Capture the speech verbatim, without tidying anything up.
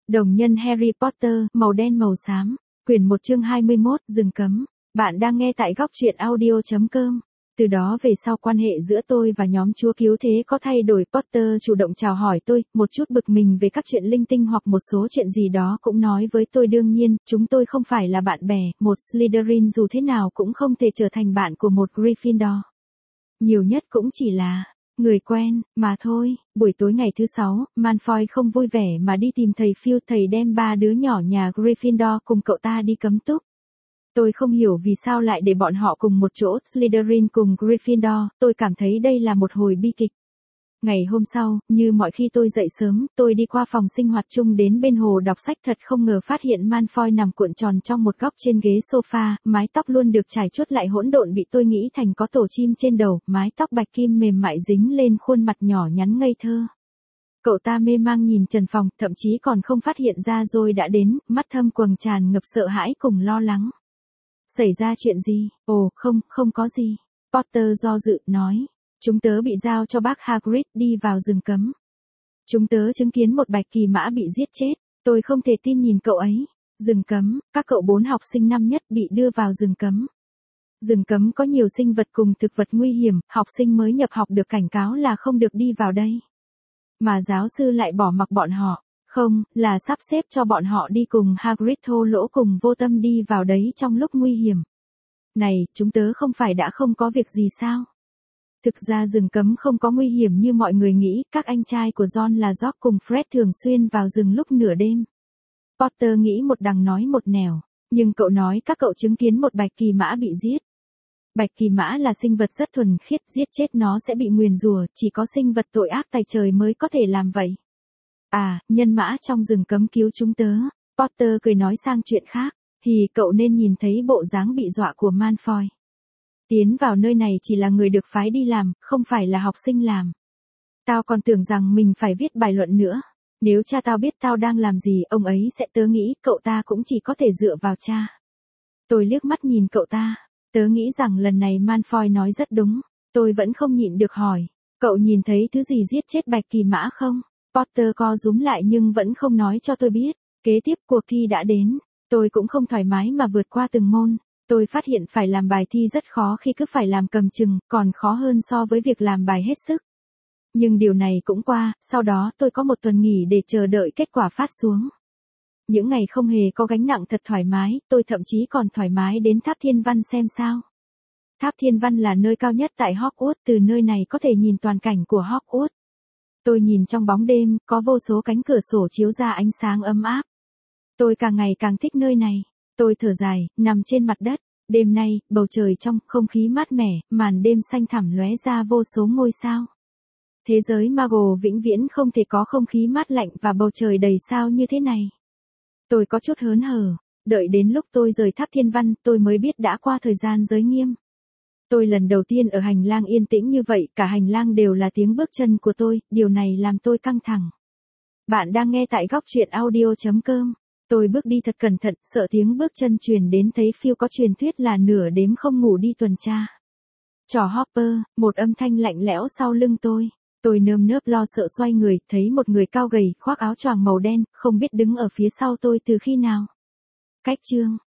Đồng nhân Harry Potter, màu đen màu xám, quyển một chương hai mươi mốt, rừng cấm. Bạn đang nghe tại góc truyện audio chấm com. Từ đó về sau quan hệ giữa tôi và nhóm Chúa Cứu Thế có thay đổi. Potter chủ động chào hỏi tôi, một chút bực mình về các chuyện linh tinh hoặc một số chuyện gì đó cũng nói với tôi. Đương nhiên, chúng tôi không phải là bạn bè, một Slytherin dù thế nào cũng không thể trở thành bạn của một Gryffindor. Nhiều nhất cũng chỉ là người quen, mà thôi. Buổi tối ngày thứ sáu, Malfoy không vui vẻ mà đi tìm thầy Phil. Thầy đem ba đứa nhỏ nhà Gryffindor cùng cậu ta đi cấm túc. Tôi không hiểu vì sao lại để bọn họ cùng một chỗ, Slytherin cùng Gryffindor. Tôi cảm thấy đây là một hồi bi kịch. Ngày hôm sau, như mọi khi tôi dậy sớm, tôi đi qua phòng sinh hoạt chung đến bên hồ đọc sách. Thật không ngờ phát hiện Malfoy nằm cuộn tròn trong một góc trên ghế sofa, mái tóc luôn được trải chuốt lại hỗn độn bị tôi nghĩ thành có tổ chim trên đầu, mái tóc bạch kim mềm mại dính lên khuôn mặt nhỏ nhắn ngây thơ. Cậu ta mê mang nhìn trần phòng, thậm chí còn không phát hiện ra rồi đã đến, mắt thâm quầng tràn ngập sợ hãi cùng lo lắng. Xảy ra chuyện gì? Ồ, không, không có gì. Potter do dự, nói. Chúng tớ bị giao cho bác Hagrid đi vào rừng cấm. Chúng tớ chứng kiến một bạch kỳ mã bị giết chết. Tôi không thể tin nhìn cậu ấy. Rừng cấm, các cậu bốn học sinh năm nhất bị đưa vào rừng cấm. Rừng cấm có nhiều sinh vật cùng thực vật nguy hiểm, học sinh mới nhập học được cảnh cáo là không được đi vào đây. Mà giáo sư lại bỏ mặc bọn họ. Không, là sắp xếp cho bọn họ đi cùng Hagrid thô lỗ cùng vô tâm đi vào đấy trong lúc nguy hiểm. Này, chúng tớ không phải đã không có việc gì sao? Thực ra rừng cấm không có nguy hiểm như mọi người nghĩ, các anh trai của John là George cùng Fred thường xuyên vào rừng lúc nửa đêm. Potter nghĩ một đằng nói một nẻo, nhưng cậu nói các cậu chứng kiến một bạch kỳ mã bị giết. Bạch kỳ mã là sinh vật rất thuần khiết, giết chết nó sẽ bị nguyền rủa, chỉ có sinh vật tội ác tày trời mới có thể làm vậy. À, nhân mã trong rừng cấm cứu chúng tớ. Potter cười nói sang chuyện khác. Thì cậu nên nhìn thấy bộ dáng bị dọa của Malfoy. Tiến vào nơi này chỉ là người được phái đi làm, không phải là học sinh làm. Tao còn tưởng rằng mình phải viết bài luận nữa. Nếu cha tao biết tao đang làm gì, ông ấy sẽ tớ nghĩ cậu ta cũng chỉ có thể dựa vào cha. Tôi liếc mắt nhìn cậu ta. Tớ nghĩ rằng lần này Malfoy nói rất đúng. Tôi vẫn không nhịn được hỏi. Cậu nhìn thấy thứ gì giết chết bạch kỳ mã không? Potter co rúm lại nhưng vẫn không nói cho tôi biết. Kế tiếp cuộc thi đã đến. Tôi cũng không thoải mái mà vượt qua từng môn. Tôi phát hiện phải làm bài thi rất khó khi cứ phải làm cầm chừng, còn khó hơn so với việc làm bài hết sức. Nhưng điều này cũng qua, sau đó tôi có một tuần nghỉ để chờ đợi kết quả phát xuống. Những ngày không hề có gánh nặng thật thoải mái, tôi thậm chí còn thoải mái đến Tháp Thiên Văn xem sao. Tháp Thiên Văn là nơi cao nhất tại Hogwarts, từ nơi này có thể nhìn toàn cảnh của Hogwarts. Tôi nhìn trong bóng đêm, có vô số cánh cửa sổ chiếu ra ánh sáng ấm áp. Tôi càng ngày càng thích nơi này. Tôi thở dài, nằm trên mặt đất. Đêm nay, bầu trời trong, không khí mát mẻ, màn đêm xanh thẳm lóe ra vô số ngôi sao. Thế giới Muggle vĩnh viễn không thể có không khí mát lạnh và bầu trời đầy sao như thế này. Tôi có chút hớn hở. Đợi đến lúc tôi rời Tháp Thiên Văn, tôi mới biết đã qua thời gian giới nghiêm. Tôi lần đầu tiên ở hành lang yên tĩnh như vậy, cả hành lang đều là tiếng bước chân của tôi, điều này làm tôi căng thẳng. Bạn đang nghe tại góc truyện audio chấm com. Tôi bước đi thật cẩn thận, sợ tiếng bước chân truyền đến. Thấy Phil có truyền thuyết là nửa đêm không ngủ đi tuần tra. Trò Hopper, một âm thanh lạnh lẽo sau lưng tôi. Tôi nơm nớp lo sợ xoay người, thấy một người cao gầy, khoác áo choàng màu đen, không biết đứng ở phía sau tôi từ khi nào. Cách chương,